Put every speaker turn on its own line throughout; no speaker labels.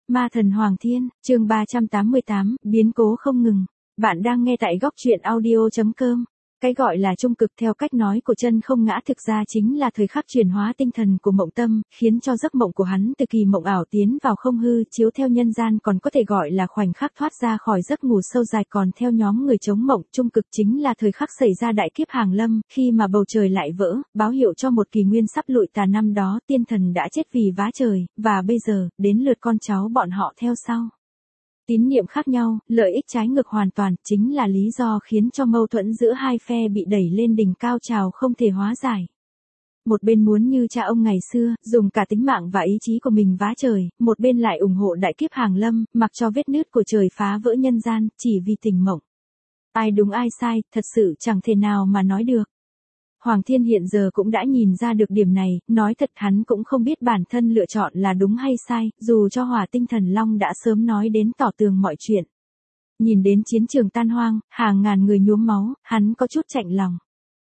Ma thần Hoàng Thiên, chương 388, biến cố không ngừng. Bạn đang nghe tại góc truyện audio.com. Cái gọi là trung cực theo cách nói của Chân Không Ngã thực ra chính là thời khắc chuyển hóa tinh thần của Mộng Tâm, khiến cho giấc mộng của hắn từ kỳ mộng ảo tiến vào không hư, chiếu theo nhân gian còn có thể gọi là khoảnh khắc thoát ra khỏi giấc ngủ sâu dài, còn theo nhóm người chống mộng, trung cực chính là thời khắc xảy ra đại kiếp hàng lâm, khi mà bầu trời lại vỡ, báo hiệu cho một kỷ nguyên sắp lụi tàn. Năm đó tiên thần đã chết vì vá trời, và bây giờ, đến lượt con cháu bọn họ theo sau. Tín niệm khác nhau, lợi ích trái ngược hoàn toàn, chính là lý do khiến cho mâu thuẫn giữa hai phe bị đẩy lên đỉnh cao trào không thể hóa giải. Một bên muốn như cha ông ngày xưa, dùng cả tính mạng và ý chí của mình vá trời, một bên lại ủng hộ đại kiếp hàng lâm, mặc cho vết nứt của trời phá vỡ nhân gian, chỉ vì tình mộng. Ai đúng ai sai, thật sự chẳng thể nào mà nói được. Hoàng Thiên hiện giờ cũng đã nhìn ra được điểm này, nói thật hắn cũng không biết bản thân lựa chọn là đúng hay sai, dù cho Hỏa Tinh Thần Long đã sớm nói đến tỏ tường mọi chuyện. Nhìn đến chiến trường tan hoang, hàng ngàn người nhuốm máu, hắn có chút chạnh lòng.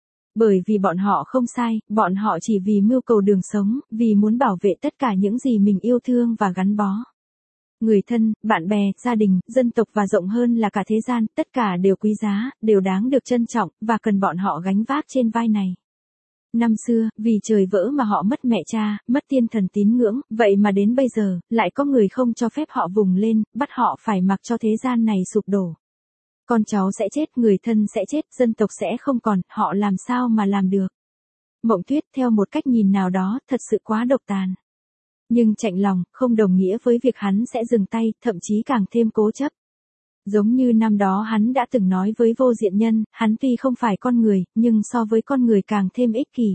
Bởi vì bọn họ không sai, bọn họ chỉ vì mưu cầu đường sống, vì muốn bảo vệ tất cả những gì mình yêu thương và gắn bó. Người thân, bạn bè, gia đình, dân tộc và rộng hơn là cả thế gian, tất cả đều quý giá, đều đáng được trân trọng, và cần bọn họ gánh vác trên vai này. Năm xưa, vì trời vỡ mà họ mất mẹ cha, mất tiên thần tín ngưỡng, vậy mà đến bây giờ, lại có người không cho phép họ vùng lên, bắt họ phải mặc cho thế gian này sụp đổ. Con cháu sẽ chết, người thân sẽ chết, dân tộc sẽ không còn, họ làm sao mà làm được. Mộng Tuyết theo một cách nhìn nào đó, thật sự quá độc tàn. Nhưng chạnh lòng, không đồng nghĩa với việc hắn sẽ dừng tay, thậm chí càng thêm cố chấp. Giống như năm đó hắn đã từng nói với Vô Diện Nhân, hắn tuy không phải con người, nhưng so với con người càng thêm ích kỷ.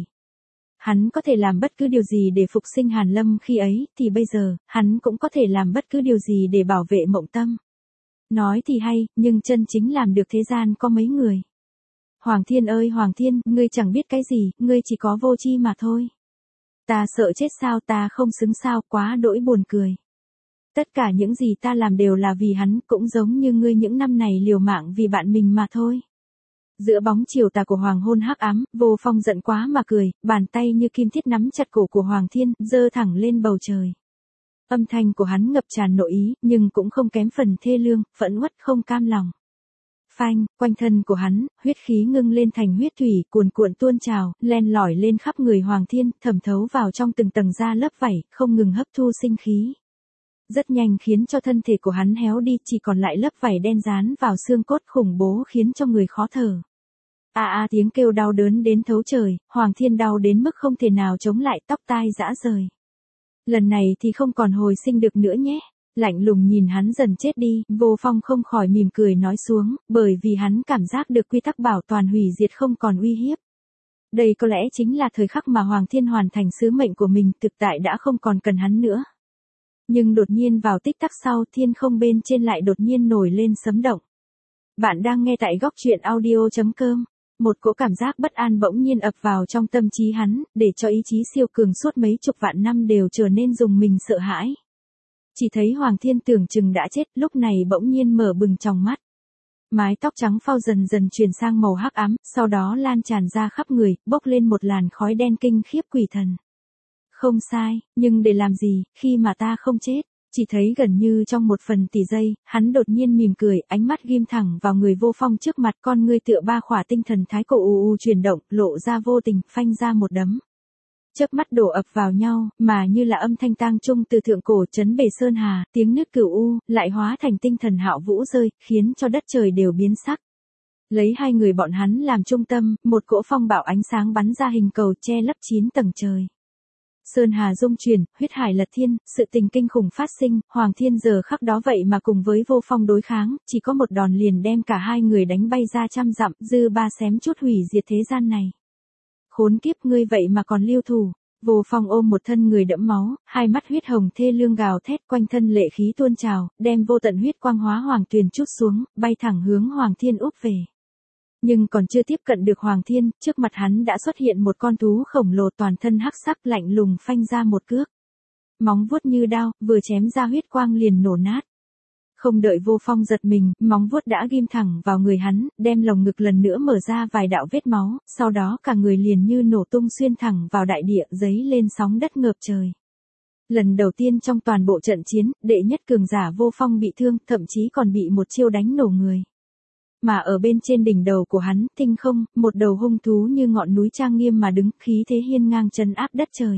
Hắn có thể làm bất cứ điều gì để phục sinh Hàn Lâm khi ấy, thì bây giờ, hắn cũng có thể làm bất cứ điều gì để bảo vệ Mộng Tâm. Nói thì hay, nhưng chân chính làm được thế gian có mấy người. Hoàng Thiên ơi Hoàng Thiên, ngươi chẳng biết cái gì, ngươi chỉ có vô tri mà thôi. Ta sợ chết sao, ta không xứng sao, quá đỗi buồn cười. Tất cả những gì ta làm đều là vì hắn, cũng giống như ngươi những năm này liều mạng vì bạn mình mà thôi. Giữa bóng chiều tà của hoàng hôn hắc ám, Vô Phong giận quá mà cười, bàn tay như kim thiết nắm chặt cổ của Hoàng Thiên, giơ thẳng lên bầu trời. Âm thanh của hắn ngập tràn nội ý, nhưng cũng không kém phần thê lương, phẫn uất không cam lòng. Phanh, quanh thân của hắn, huyết khí ngưng lên thành huyết thủy, cuồn cuộn tuôn trào, len lỏi lên khắp người Hoàng Thiên, thẩm thấu vào trong từng tầng da lớp vảy, không ngừng hấp thu sinh khí. Rất nhanh khiến cho thân thể của hắn héo đi, chỉ còn lại lớp vảy đen dán vào xương cốt, khủng bố khiến cho người khó thở. Tiếng kêu đau đớn đến thấu trời, Hoàng Thiên đau đến mức không thể nào chống lại, tóc tai rã rời. Lần này thì không còn hồi sinh được nữa nhé. Lạnh lùng nhìn hắn dần chết đi, Vô Phong không khỏi mỉm cười nói xuống, bởi vì hắn cảm giác được quy tắc bảo toàn hủy diệt không còn uy hiếp. Đây có lẽ chính là thời khắc mà Hoàng Thiên hoàn thành sứ mệnh của mình, thực tại đã không còn cần hắn nữa. Nhưng đột nhiên vào tích tắc sau, thiên không bên trên lại đột nhiên nổi lên sấm động. Bạn đang nghe tại góc truyện audio.com. Một cỗ cảm giác bất an bỗng nhiên ập vào trong tâm trí hắn, để cho ý chí siêu cường suốt mấy chục vạn năm đều trở nên rùng mình sợ hãi. Chỉ thấy Hoàng Thiên tưởng chừng đã chết, lúc này bỗng nhiên mở bừng tròng mắt. Mái tóc trắng phau dần dần chuyển sang màu hắc ám, sau đó lan tràn ra khắp người, bốc lên một làn khói đen kinh khiếp quỷ thần. Không sai, nhưng để làm gì, khi mà ta không chết? Chỉ thấy gần như trong một phần tỷ giây, hắn đột nhiên mỉm cười, ánh mắt ghim thẳng vào người Vô Phong trước mặt, con ngươi tựa ba khỏa tinh thần thái cổ chuyển động, lộ ra vô tình, phanh ra một đấm. Chớp mắt đổ ập vào nhau, mà như là âm thanh tang trung từ thượng cổ trấn bể sơn hà, tiếng nứt cửu lại hóa thành tinh thần hạo vũ rơi, khiến cho đất trời đều biến sắc. Lấy hai người bọn hắn làm trung tâm, một cỗ phong bạo ánh sáng bắn ra hình cầu che lấp 9 tầng trời. Sơn hà rung chuyển, huyết hải lật thiên, sự tình kinh khủng phát sinh, Hoàng Thiên giờ khắc đó vậy mà cùng với Vô Phong đối kháng, chỉ có một đòn liền đem cả hai người đánh bay ra trăm dặm, dư ba xém chút hủy diệt thế gian này. Khốn kiếp, ngươi vậy mà còn lưu thủ. Vô Phong ôm một thân người đẫm máu, hai mắt huyết hồng thê lương gào thét, quanh thân lệ khí tuôn trào, đem vô tận huyết quang hóa hoàng tuyền chút xuống, bay thẳng hướng Hoàng Thiên úp về. Nhưng còn chưa tiếp cận được Hoàng Thiên, trước mặt hắn đã xuất hiện một con thú khổng lồ toàn thân hắc sắc, lạnh lùng phanh ra một cước. Móng vuốt như đao, vừa chém ra huyết quang liền nổ nát. Không đợi Vô Phong giật mình, móng vuốt đã ghim thẳng vào người hắn, đem lồng ngực lần nữa mở ra vài đạo vết máu, sau đó cả người liền như nổ tung xuyên thẳng vào đại địa, giấy lên sóng đất ngập trời. Lần đầu tiên trong toàn bộ trận chiến, đệ nhất cường giả Vô Phong bị thương, thậm chí còn bị một chiêu đánh nổ người. Mà ở bên trên đỉnh đầu của hắn, tinh không, một đầu hung thú như ngọn núi trang nghiêm mà đứng, khí thế hiên ngang trấn áp đất trời.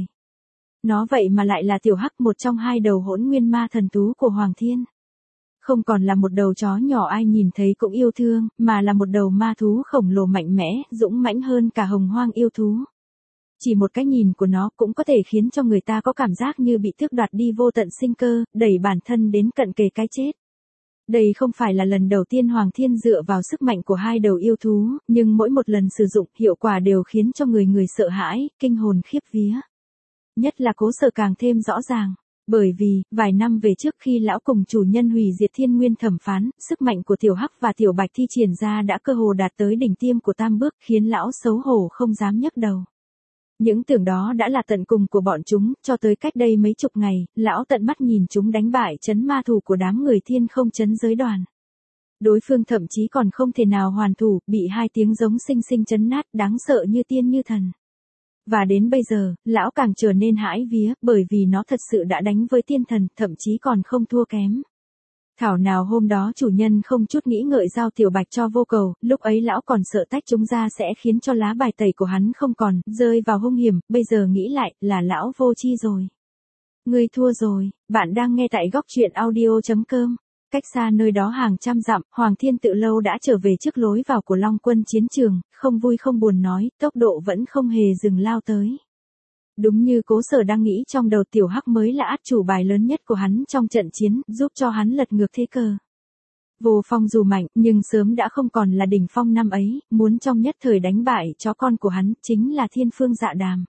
Nó vậy mà lại là tiểu hắc, một trong hai đầu hỗn nguyên ma thần thú của Hoàng Thiên. Không còn là một đầu chó nhỏ ai nhìn thấy cũng yêu thương, mà là một đầu ma thú khổng lồ mạnh mẽ, dũng mãnh hơn cả hồng hoang yêu thú. Chỉ một cái nhìn của nó cũng có thể khiến cho người ta có cảm giác như bị tước đoạt đi vô tận sinh cơ, đẩy bản thân đến cận kề cái chết. Đây không phải là lần đầu tiên Hoàng Thiên dựa vào sức mạnh của hai đầu yêu thú, nhưng mỗi một lần sử dụng, hiệu quả đều khiến cho người người sợ hãi, kinh hồn khiếp vía. Nhất là Cố Sở càng thêm rõ ràng. Bởi vì, vài năm về trước khi lão cùng chủ nhân hủy diệt thiên nguyên thẩm phán, sức mạnh của tiểu hắc và tiểu bạch thi triển ra đã cơ hồ đạt tới đỉnh tiêm của tam bước, khiến lão xấu hổ không dám nhấc đầu. Những tưởng đó đã là tận cùng của bọn chúng, cho tới cách đây mấy chục ngày, lão tận mắt nhìn chúng đánh bại trấn ma thủ của đám người thiên không trấn giới đoàn. Đối phương thậm chí còn không thể nào hoàn thủ, bị hai tiếng giống sinh sinh trấn nát, đáng sợ như tiên như thần. Và đến bây giờ, lão càng trở nên hãi vía, bởi vì nó thật sự đã đánh với tiên thần, thậm chí còn không thua kém. Thảo nào hôm đó chủ nhân không chút nghĩ ngợi giao tiểu bạch cho Vô Cầu, lúc ấy lão còn sợ tách chúng ra sẽ khiến cho lá bài tẩy của hắn không còn, rơi vào hung hiểm, bây giờ nghĩ lại, là lão vô chi rồi. Ngươi thua rồi, bạn đang nghe tại góc truyện audio.com. Cách xa nơi đó hàng trăm dặm, Hoàng Thiên tự lâu đã trở về trước lối vào của Long Quân chiến trường, không vui không buồn nói, tốc độ vẫn không hề dừng lao tới. Đúng như Cố Sở đang nghĩ, trong đầu tiểu hắc mới là át chủ bài lớn nhất của hắn trong trận chiến, giúp cho hắn lật ngược thế cờ. Vô Phong dù mạnh, nhưng sớm đã không còn là đỉnh phong năm ấy, muốn trong nhất thời đánh bại chó con của hắn, chính là Thiên Phương Dạ Đàm.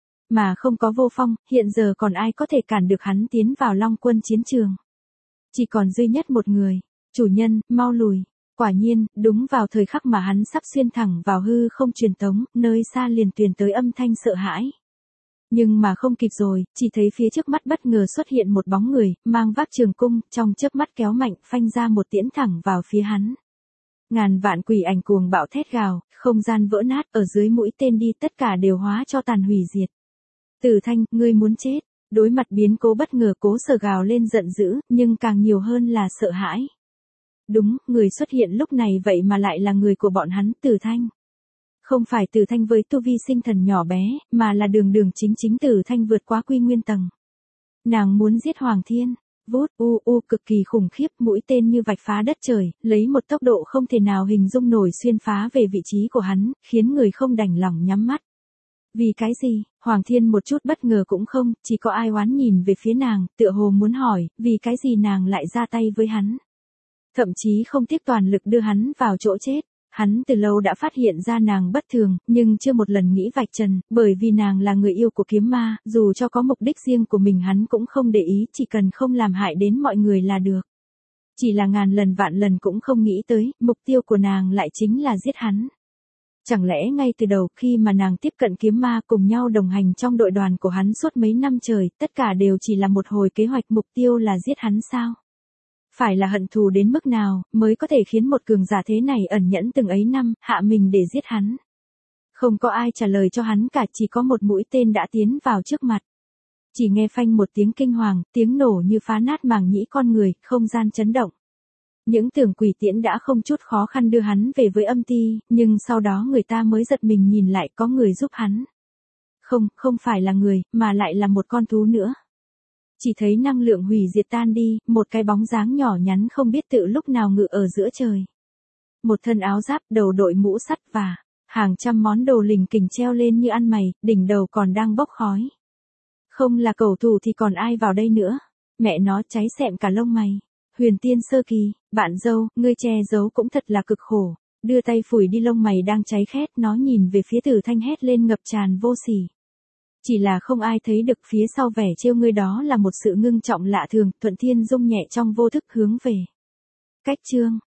Mà không có Vô Phong, hiện giờ còn ai có thể cản được hắn tiến vào Long Quân chiến trường. Chỉ còn duy nhất một người, chủ nhân, mau lùi. Quả nhiên, đúng vào thời khắc mà hắn sắp xuyên thẳng vào hư không truyền tống, nơi xa liền truyền tới âm thanh sợ hãi. Nhưng mà không kịp rồi, chỉ thấy phía trước mắt bất ngờ xuất hiện một bóng người, mang vác trường cung, trong chớp mắt kéo mạnh, phanh ra một tiễn thẳng vào phía hắn. Ngàn vạn quỷ ảnh cuồng bạo thét gào, không gian vỡ nát, ở dưới mũi tên đi tất cả đều hóa cho tàn hủy diệt. Tử Thanh, ngươi muốn chết. Đối mặt biến cố bất ngờ, Cố Sở gào lên giận dữ, nhưng càng nhiều hơn là sợ hãi. Đúng, người xuất hiện lúc này vậy mà lại là người của bọn hắn, Tử Thanh. Không phải Tử Thanh với tu vi sinh thần nhỏ bé, mà là đường đường chính chính Tử Thanh vượt quá quy nguyên tầng. Nàng muốn giết Hoàng Thiên, vút cực kỳ khủng khiếp, mũi tên như vạch phá đất trời, lấy một tốc độ không thể nào hình dung nổi xuyên phá về vị trí của hắn, khiến người không đành lòng nhắm mắt. Vì cái gì, Hoàng Thiên một chút bất ngờ cũng không, chỉ có ai oán nhìn về phía nàng, tựa hồ muốn hỏi, vì cái gì nàng lại ra tay với hắn. Thậm chí không tiếc toàn lực đưa hắn vào chỗ chết. Hắn từ lâu đã phát hiện ra nàng bất thường, nhưng chưa một lần nghĩ vạch trần, bởi vì nàng là người yêu của kiếm ma, dù cho có mục đích riêng của mình hắn cũng không để ý, chỉ cần không làm hại đến mọi người là được. Chỉ là ngàn lần vạn lần cũng không nghĩ tới, mục tiêu của nàng lại chính là giết hắn. Chẳng lẽ ngay từ đầu khi mà nàng tiếp cận kiếm ma cùng nhau đồng hành trong đội đoàn của hắn suốt mấy năm trời, tất cả đều chỉ là một hồi kế hoạch, mục tiêu là giết hắn sao? Phải là hận thù đến mức nào, mới có thể khiến một cường giả thế này ẩn nhẫn từng ấy năm, hạ mình để giết hắn? Không có ai trả lời cho hắn cả, chỉ có một mũi tên đã tiến vào trước mặt. Chỉ nghe phanh một tiếng kinh hoàng, tiếng nổ như phá nát màng nhĩ con người, không gian chấn động. Những tưởng quỷ tiễn đã không chút khó khăn đưa hắn về với âm ti, nhưng sau đó người ta mới giật mình nhìn lại có người giúp hắn. Không phải là người, mà lại là một con thú nữa. Chỉ thấy năng lượng hủy diệt tan đi, một cái bóng dáng nhỏ nhắn không biết tự lúc nào ngự ở giữa trời. Một thân áo giáp, đầu đội mũ sắt và hàng trăm món đồ lình kình treo lên như ăn mày, đỉnh đầu còn đang bốc khói. Không là cầu thủ thì còn ai vào đây nữa. Mẹ nó cháy xẹm cả lông mày. Huyền tiên sơ kỳ, bạn dâu, ngươi che giấu cũng thật là cực khổ. Đưa tay phủi đi lông mày đang cháy khét, nó nhìn về phía Tử Thanh hét lên ngập tràn vô sỉ. Chỉ là không ai thấy được phía sau vẻ trêu ngươi đó là một sự ngưng trọng lạ thường, Thuận Thiên Dung nhẹ trong vô thức hướng về. Cách chương.